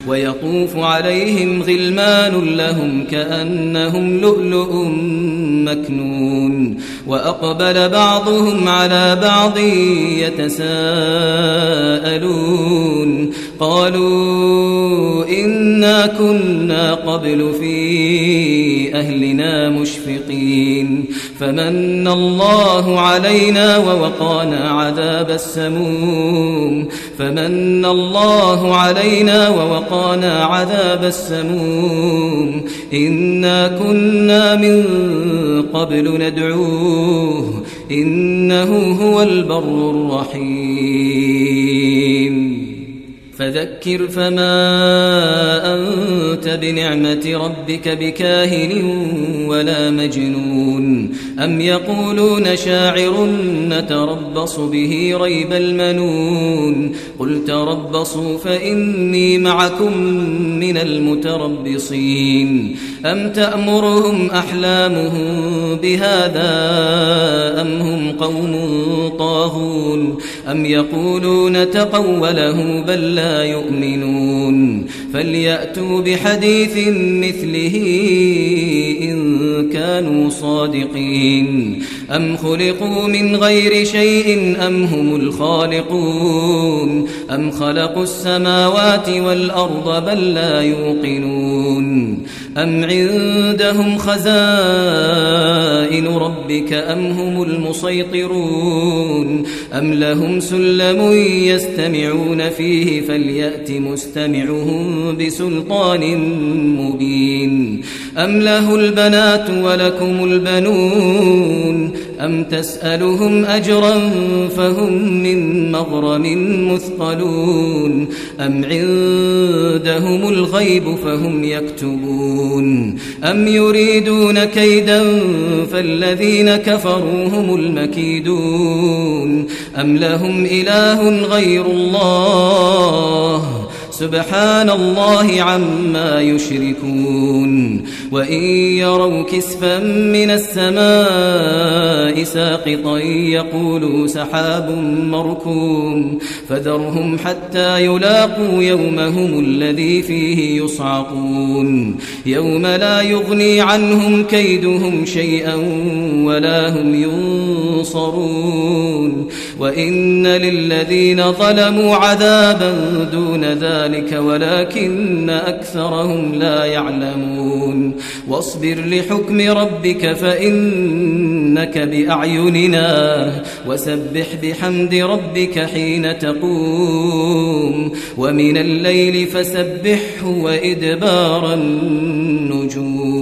ويطوف عليهم غلمان لهم كأنهم لؤلؤ مكنون وأقبل بعضهم على بعض يتساءلون قالوا إنا كنا قبل في أهلنا مشفقين فمن الله علينا ووقانا عذاب السموم إنا كنا من قبل ندعوه إنه هو البر الرحيم فذكر فما أنت بنعمة ربك بكاهن ولا مجنون أم يقولون شاعر نتربص به ريب المنون قل تربصوا فإني معكم من المتربصين أم تأمرهم أحلامهم بهذا أم هم قوم طاغون أم يقولون تقوله بل لا يؤمنون فليأتوا بحديث مثله إن كانوا صادقين أم خلقوا من غير شيء أم هم الخالقون أم خلقوا السماوات والأرض بل لا يوقنون أم عندهم خزائن ربك أم هم المسيطرون أم لهم سلم يستمعون فيه فليأت مستمعهم بسلطان مبين أم له البنات ولكم البنون أم تسألهم أجرا فهم من مغرم مثقلون أم عندهم الغيب فهم يكتبون أم يريدون كيدا فالذين كفروا هم المكيدون أم لهم إله غير الله سبحان الله عما يشركون وإن يروا كسفا من السماء ساقطا يقولوا سحاب مركوم فذرهم حتى يلاقوا يومهم الذي فيه يصعقون يوم لا يغني عنهم كيدهم شيئا ولا هم ينصرون وإن للذين ظلموا عذابا دون ذلك ولكن أكثرهم لا يعلمون واصبر لحكم ربك فإنك بأعيننا وسبح بحمد ربك حين تقوم ومن الليل فسبحه وإدبار النجوم